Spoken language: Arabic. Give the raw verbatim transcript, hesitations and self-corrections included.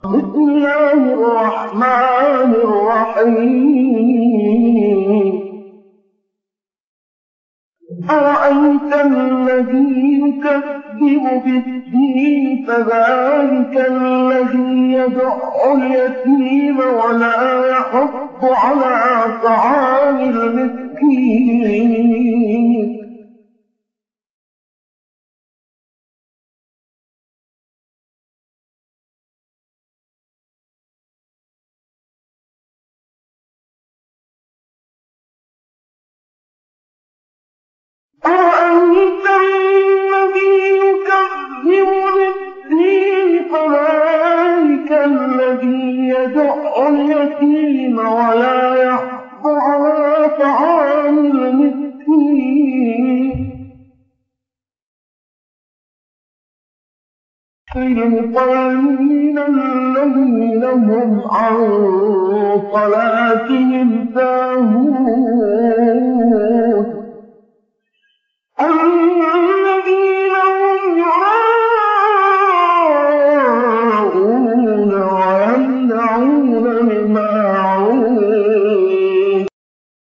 بسم الله الرحمن الرحيم أرأيت الذي يكذب بالدين فذلك الذي يدع اليتيم ولا يحض على طعام المسكين أرأيت الذي يكذب بالدين فذلك الذي يدع اليتيم ولا يحض على طعام المسكين للمصلين الذين هم عن صلاتهم ساهون